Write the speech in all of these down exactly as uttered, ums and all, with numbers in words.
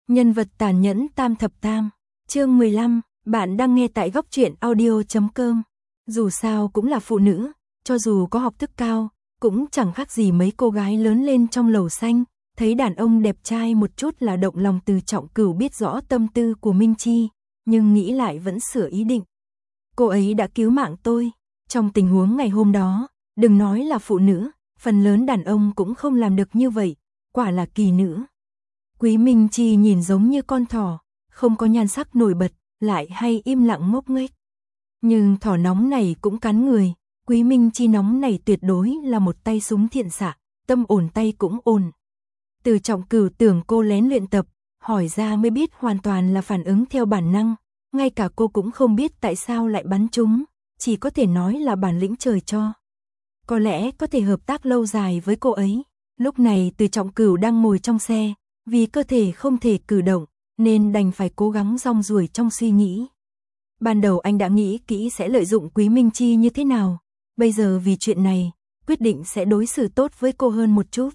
Nhân vật tàn nhẫn tam thập tam, chương mười lăm, bạn đang nghe tại góc truyện audio chấm com. Dù sao cũng là phụ nữ, cho dù có học thức cao, cũng chẳng khác gì mấy cô gái lớn lên trong lầu xanh, thấy đàn ông đẹp trai một chút là động lòng. Từ Trọng Cửu biết rõ tâm tư của Minh Chi, nhưng nghĩ lại vẫn sửa ý định. Cô ấy đã cứu mạng tôi, trong tình huống ngày hôm đó, đừng nói là phụ nữ, phần lớn đàn ông cũng không làm được như vậy, quả là kỳ nữ. Quý Minh Chi nhìn giống như con thỏ, không có nhan sắc nổi bật, lại hay im lặng ngốc nghếch. Nhưng thỏ nóng này cũng cắn người, Quý Minh Chi nóng này tuyệt đối là một tay súng thiện xạ, tâm ổn tay cũng ổn. Từ Trọng Cửu tưởng cô lén luyện tập, hỏi ra mới biết hoàn toàn là phản ứng theo bản năng, ngay cả cô cũng không biết tại sao lại bắn trúng, chỉ có thể nói là bản lĩnh trời cho. Có lẽ có thể hợp tác lâu dài với cô ấy. Lúc này Từ Trọng Cửu đang ngồi trong xe, vì cơ thể không thể cử động, nên đành phải cố gắng rong ruổi trong suy nghĩ. Ban đầu anh đã nghĩ kỹ sẽ lợi dụng Quý Minh Chi như thế nào, bây giờ vì chuyện này, quyết định sẽ đối xử tốt với cô hơn một chút.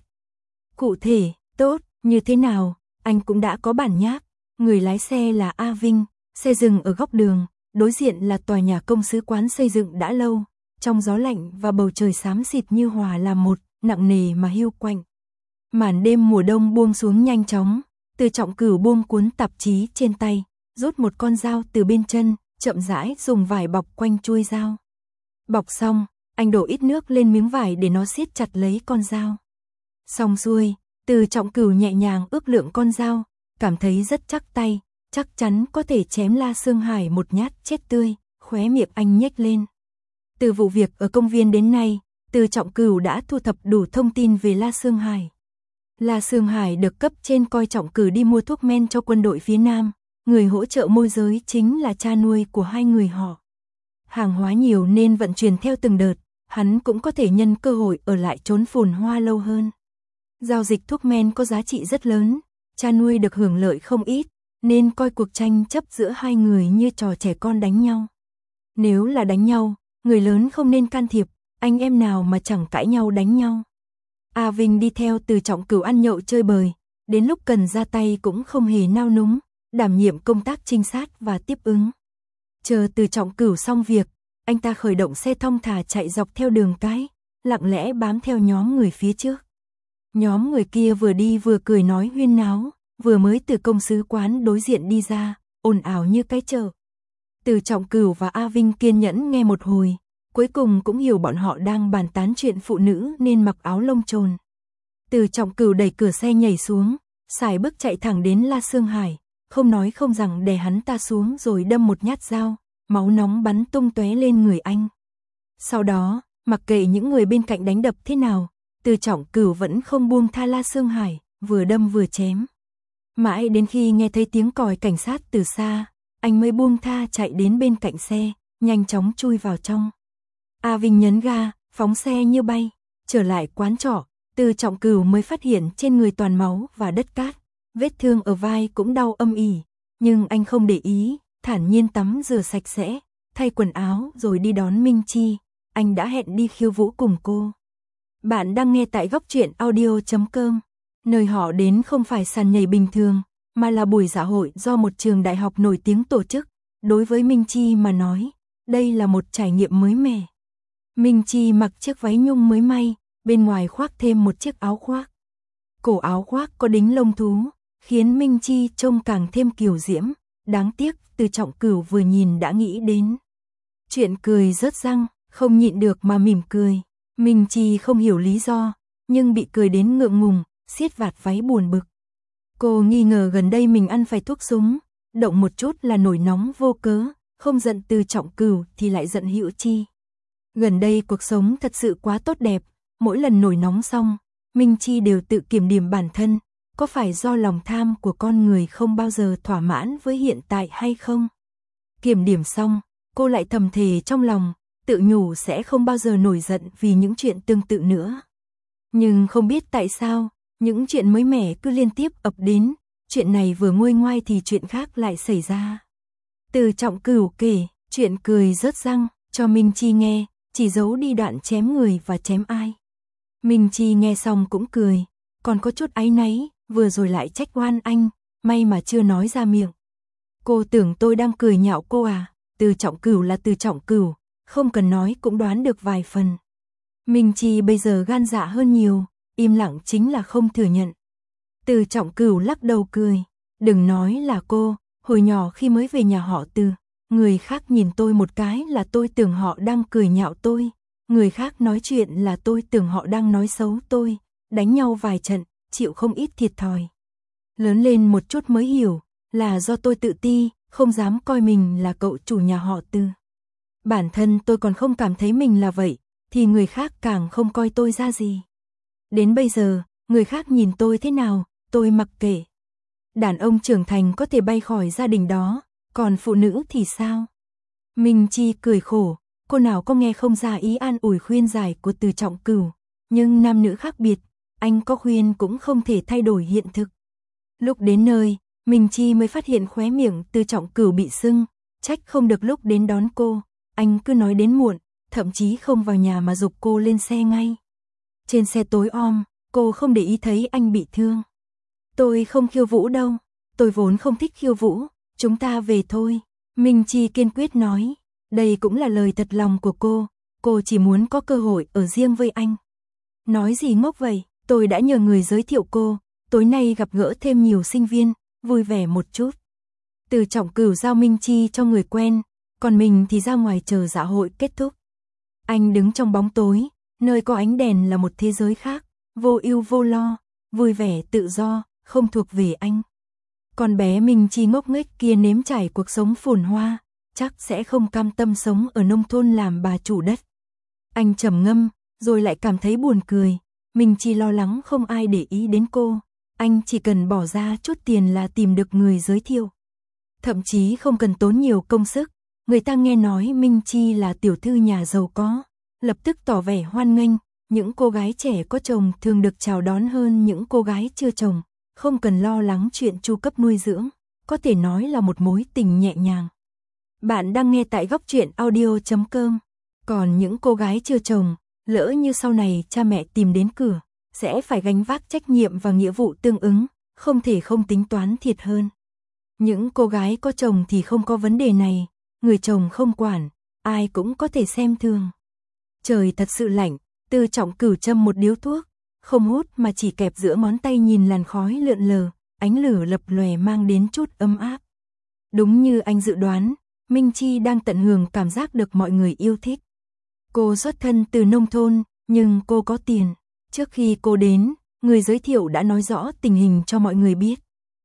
Cụ thể, tốt, như thế nào, anh cũng đã có bản nháp. Người lái xe là A Vinh, xe dừng ở góc đường, đối diện là tòa nhà công sứ quán xây dựng đã lâu, trong gió lạnh và bầu trời xám xịt như hòa làm một, nặng nề mà hiu quạnh. Màn đêm mùa đông buông xuống nhanh chóng, Từ Trọng Cửu buông cuốn tạp chí trên tay, rút một con dao từ bên chân, chậm rãi dùng vải bọc quanh chuôi dao. Bọc xong, anh đổ ít nước lên miếng vải để nó siết chặt lấy con dao. Xong xuôi, Từ Trọng Cửu nhẹ nhàng ước lượng con dao, cảm thấy rất chắc tay, chắc chắn có thể chém La Sương Hải một nhát chết tươi, khóe miệng anh nhếch lên. Từ vụ việc ở công viên đến nay, Từ Trọng Cửu đã thu thập đủ thông tin về La Sương Hải. La Sương Hải được cấp trên coi trọng cử đi mua thuốc men cho quân đội phía Nam, người hỗ trợ môi giới chính là cha nuôi của hai người họ. Hàng hóa nhiều nên vận chuyển theo từng đợt, hắn cũng có thể nhân cơ hội ở lại trốn phồn hoa lâu hơn. Giao dịch thuốc men có giá trị rất lớn, cha nuôi được hưởng lợi không ít, nên coi cuộc tranh chấp giữa hai người như trò trẻ con đánh nhau. Nếu là đánh nhau, người lớn không nên can thiệp, anh em nào mà chẳng cãi nhau đánh nhau. A Vinh đi theo Từ Trọng Cửu ăn nhậu chơi bời, đến lúc cần ra tay cũng không hề nao núng, đảm nhiệm công tác trinh sát và tiếp ứng. Chờ Từ Trọng Cửu xong việc, anh ta khởi động xe thong thả chạy dọc theo đường cái, lặng lẽ bám theo nhóm người phía trước. Nhóm người kia vừa đi vừa cười nói huyên náo, vừa mới từ công sứ quán đối diện đi ra, ồn ào như cái chợ. Từ Trọng Cửu và A Vinh kiên nhẫn nghe một hồi, cuối cùng cũng hiểu bọn họ đang bàn tán chuyện phụ nữ nên mặc áo lông trồn. Từ Trọng Cửu đẩy cửa xe nhảy xuống, sải bước chạy thẳng đến La Sương Hải, không nói không rằng đè hắn ta xuống rồi đâm một nhát dao, máu nóng bắn tung tóe lên người anh. Sau đó, mặc kệ những người bên cạnh đánh đập thế nào, Từ Trọng Cửu vẫn không buông tha La Sương Hải, vừa đâm vừa chém. Mãi đến khi nghe thấy tiếng còi cảnh sát từ xa, anh mới buông tha chạy đến bên cạnh xe, nhanh chóng chui vào trong. A Vinh nhấn ga, phóng xe như bay, trở lại quán trọ, Từ Trọng Cửu mới phát hiện trên người toàn máu và đất cát, vết thương ở vai cũng đau âm ỉ, nhưng anh không để ý, thản nhiên tắm rửa sạch sẽ, thay quần áo rồi đi đón Minh Chi, anh đã hẹn đi khiêu vũ cùng cô. Bạn đang nghe tại góc truyện audio chấm com, nơi họ đến không phải sàn nhảy bình thường, mà là buổi dạ hội do một trường đại học nổi tiếng tổ chức. Đối với Minh Chi mà nói, đây là một trải nghiệm mới mẻ. Minh Chi mặc chiếc váy nhung mới may, bên ngoài khoác thêm một chiếc áo khoác. Cổ áo khoác có đính lông thú, khiến Minh Chi trông càng thêm kiều diễm, đáng tiếc Từ Trọng Cửu vừa nhìn đã nghĩ đến. Chuyện cười rớt răng, không nhịn được mà mỉm cười. Minh Chi không hiểu lý do, nhưng bị cười đến ngượng ngùng, siết vạt váy buồn bực. Cô nghi ngờ gần đây mình ăn phải thuốc súng, động một chút là nổi nóng vô cớ, không giận Từ Trọng Cửu thì lại giận Hữu Chi. Gần đây cuộc sống thật sự quá tốt đẹp, mỗi lần nổi nóng xong, Minh Chi đều tự kiểm điểm bản thân, có phải do lòng tham của con người không bao giờ thỏa mãn với hiện tại hay không? Kiểm điểm xong, cô lại thầm thề trong lòng, tự nhủ sẽ không bao giờ nổi giận vì những chuyện tương tự nữa. Nhưng không biết tại sao, những chuyện mới mẻ cứ liên tiếp ập đến, chuyện này vừa nguôi ngoai thì chuyện khác lại xảy ra. Từ Trọng Cửu kể, chuyện cười rớt răng, cho Minh Chi nghe, chỉ giấu đi đoạn chém người và chém ai. Minh Chi nghe xong cũng cười, còn có chút áy náy, vừa rồi lại trách oan anh, may mà chưa nói ra miệng. Cô tưởng tôi đang cười nhạo cô à? Từ Trọng Cửu là Từ Trọng Cửu, không cần nói cũng đoán được vài phần. Minh Chi bây giờ gan dạ hơn nhiều, im lặng chính là không thừa nhận. Từ Trọng Cửu lắc đầu cười, đừng nói là cô, hồi nhỏ khi mới về nhà họ Từ, người khác nhìn tôi một cái là tôi tưởng họ đang cười nhạo tôi, người khác nói chuyện là tôi tưởng họ đang nói xấu tôi, đánh nhau vài trận, chịu không ít thiệt thòi. Lớn lên một chút mới hiểu, là do tôi tự ti, không dám coi mình là cậu chủ nhà họ Từ. Bản thân tôi còn không cảm thấy mình là vậy, thì người khác càng không coi tôi ra gì. Đến bây giờ, người khác nhìn tôi thế nào, tôi mặc kệ. Đàn ông trưởng thành có thể bay khỏi gia đình đó, còn phụ nữ thì sao? Minh Chi cười khổ, cô nào có nghe không ra ý an ủi khuyên giải của Từ Trọng Cửu, nhưng nam nữ khác biệt, anh có khuyên cũng không thể thay đổi hiện thực. Lúc đến nơi, Minh Chi mới phát hiện khóe miệng Từ Trọng Cửu bị sưng, trách không được lúc đến đón cô, anh cứ nói đến muộn, thậm chí không vào nhà mà giục cô lên xe ngay. Trên xe tối om, cô không để ý thấy anh bị thương. Tôi không khiêu vũ đâu, tôi vốn không thích khiêu vũ, chúng ta về thôi. Minh Chi kiên quyết nói, đây cũng là lời thật lòng của cô, cô chỉ muốn có cơ hội ở riêng với anh. Nói gì ngốc vậy, tôi đã nhờ người giới thiệu cô, tối nay gặp gỡ thêm nhiều sinh viên, vui vẻ một chút. Từ Trọng Cửu giao Minh Chi cho người quen, còn mình thì ra ngoài chờ dạ hội kết thúc. Anh đứng trong bóng tối, nơi có ánh đèn là một thế giới khác, vô ưu vô lo, vui vẻ tự do, không thuộc về anh. Con bé Minh Chi ngốc nghếch kia nếm trải cuộc sống phồn hoa, chắc sẽ không cam tâm sống ở nông thôn làm bà chủ đất. Anh trầm ngâm, rồi lại cảm thấy buồn cười, Minh Chi lo lắng không ai để ý đến cô, anh chỉ cần bỏ ra chút tiền là tìm được người giới thiệu. Thậm chí không cần tốn nhiều công sức, người ta nghe nói Minh Chi là tiểu thư nhà giàu có, lập tức tỏ vẻ hoan nghênh, những cô gái trẻ có chồng thường được chào đón hơn những cô gái chưa chồng, không cần lo lắng chuyện chu cấp nuôi dưỡng, có thể nói là một mối tình nhẹ nhàng. Bạn đang nghe tại góc truyện audio chấm com. Còn những cô gái chưa chồng, lỡ như sau này cha mẹ tìm đến cửa, sẽ phải gánh vác trách nhiệm và nghĩa vụ tương ứng, không thể không tính toán thiệt hơn. Những cô gái có chồng thì không có vấn đề này, người chồng không quản, ai cũng có thể xem thường. Trời thật sự lạnh, Từ Trọng Cửu châm một điếu thuốc, không hút mà chỉ kẹp giữa ngón tay nhìn làn khói lượn lờ, ánh lửa lập lòe mang đến chút ấm áp. Đúng như anh dự đoán, Minh Chi đang tận hưởng cảm giác được mọi người yêu thích. Cô xuất thân từ nông thôn, nhưng cô có tiền. Trước khi cô đến, người giới thiệu đã nói rõ tình hình cho mọi người biết.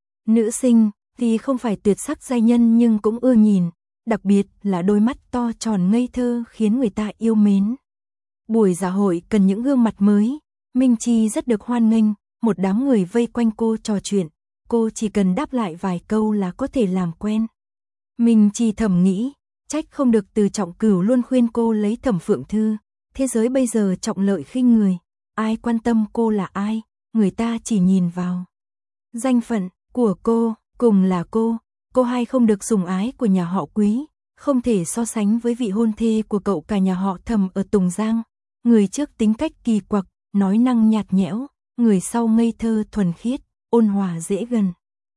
Nữ sinh, vì không phải tuyệt sắc giai nhân nhưng cũng ưa nhìn, đặc biệt là đôi mắt to tròn ngây thơ khiến người ta yêu mến. Buổi dạ hội cần những gương mặt mới, Minh Chi rất được hoan nghênh, một đám người vây quanh cô trò chuyện, cô chỉ cần đáp lại vài câu là có thể làm quen. Minh Chi thầm nghĩ, trách không được Từ Trọng Cửu luôn khuyên cô lấy Thẩm Phượng Thư, thế giới bây giờ trọng lợi khinh người, ai quan tâm cô là ai, người ta chỉ nhìn vào danh phận của cô, cùng là cô, cô hai không được sủng ái của nhà họ Quý, không thể so sánh với vị hôn thê của cậu cả nhà họ Thẩm ở Tùng Giang, người trước tính cách kỳ quặc, nói năng nhạt nhẽo, người sau ngây thơ thuần khiết, ôn hòa dễ gần.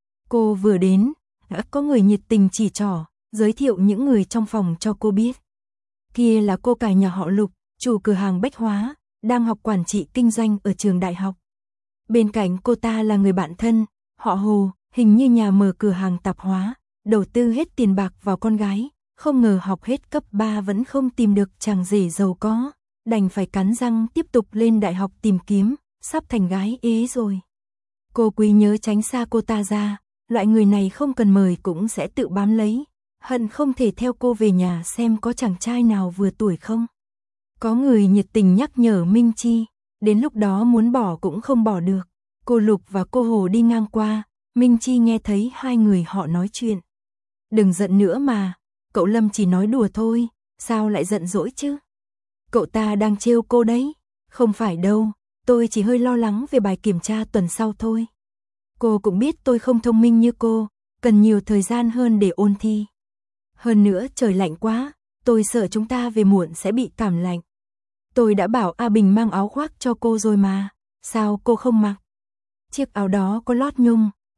Cô vừa đến, đã có người nhiệt tình chỉ trỏ, giới thiệu những người trong phòng cho cô biết. Kia là cô cả nhà họ Lục, chủ cửa hàng bách hóa, đang học quản trị kinh doanh ở trường đại học. Bên cạnh cô ta là người bạn thân, họ Hồ, hình như nhà mở cửa hàng tạp hóa, đầu tư hết tiền bạc vào con gái, không ngờ học hết cấp ba vẫn không tìm được chàng rể giàu có, đành phải cắn răng tiếp tục lên đại học tìm kiếm, sắp thành gái ế rồi. Cô Quý nhớ tránh xa cô ta ra, loại người này không cần mời cũng sẽ tự bám lấy, hận không thể theo cô về nhà xem có chàng trai nào vừa tuổi không. Có người nhiệt tình nhắc nhở Minh Chi, đến lúc đó muốn bỏ cũng không bỏ được. Cô Lục và cô Hồ đi ngang qua, Minh Chi nghe thấy hai người họ nói chuyện. Đừng giận nữa mà, cậu Lâm chỉ nói đùa thôi, sao lại giận dỗi chứ? Cậu ta đang trêu cô đấy. Không phải đâu, tôi chỉ hơi lo lắng về bài kiểm tra tuần sau thôi. Cô cũng biết tôi không thông minh như cô, cần nhiều thời gian hơn để ôn thi. Hơn nữa trời lạnh quá, tôi sợ chúng ta về muộn sẽ bị cảm lạnh. Tôi đã bảo A Bình mang áo khoác cho cô rồi mà, sao cô không mặc? Chiếc áo đó có lót nhung,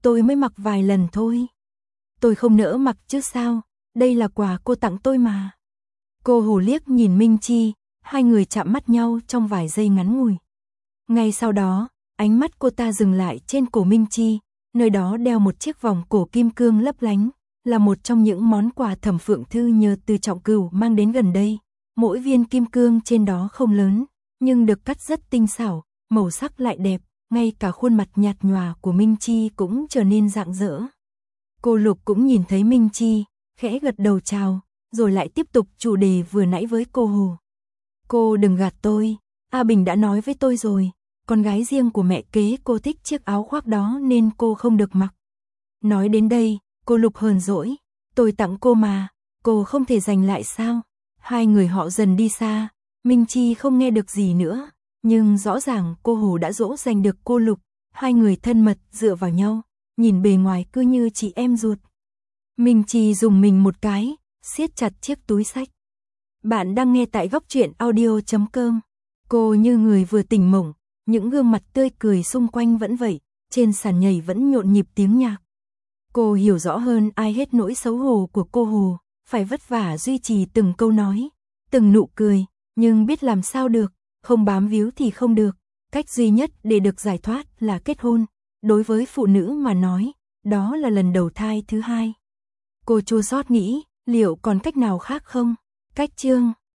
tôi mới mặc vài lần thôi. Tôi không nỡ mặc chứ sao, đây là quà cô tặng tôi mà. Cô Hồ liếc nhìn Minh Chi, hai người chạm mắt nhau trong vài giây ngắn ngủi. Ngay sau đó, ánh mắt cô ta dừng lại trên cổ Minh Chi, nơi đó đeo một chiếc vòng cổ kim cương lấp lánh, là một trong những món quà Thẩm Phượng Thư nhờ từ Trọng Cửu mang đến gần đây. Mỗi viên kim cương trên đó không lớn, nhưng được cắt rất tinh xảo, màu sắc lại đẹp, ngay cả khuôn mặt nhạt nhòa của Minh Chi cũng trở nên rạng rỡ. Cô Lục cũng nhìn thấy Minh Chi, khẽ gật đầu chào, rồi lại tiếp tục chủ đề vừa nãy với cô Hồ. Cô đừng gạt tôi, A Bình đã nói với tôi rồi, con gái riêng của mẹ kế cô thích chiếc áo khoác đó nên cô không được mặc. Nói đến đây, cô Lục hờn dỗi, tôi tặng cô mà, cô không thể giành lại sao? Hai người họ dần đi xa, Minh Chi không nghe được gì nữa, nhưng rõ ràng cô Hồ đã dỗ dành được cô Lục, hai người thân mật dựa vào nhau, nhìn bề ngoài cứ như chị em ruột. Minh Chi dùng mình một cái, siết chặt chiếc túi xách. Bạn đang nghe tại góc truyện audio chấm com. Cô như người vừa tỉnh mộng, những gương mặt tươi cười xung quanh vẫn vậy, trên sàn nhảy vẫn nhộn nhịp tiếng nhạc. Cô hiểu rõ hơn ai hết nỗi xấu hổ của cô Hồ, phải vất vả duy trì từng câu nói, từng nụ cười, nhưng biết làm sao được, không bám víu thì không được, cách duy nhất để được giải thoát là kết hôn. Đối với phụ nữ mà nói, đó là lần đầu thai thứ hai. Cô chua xót nghĩ, liệu còn cách nào khác không? Cách chương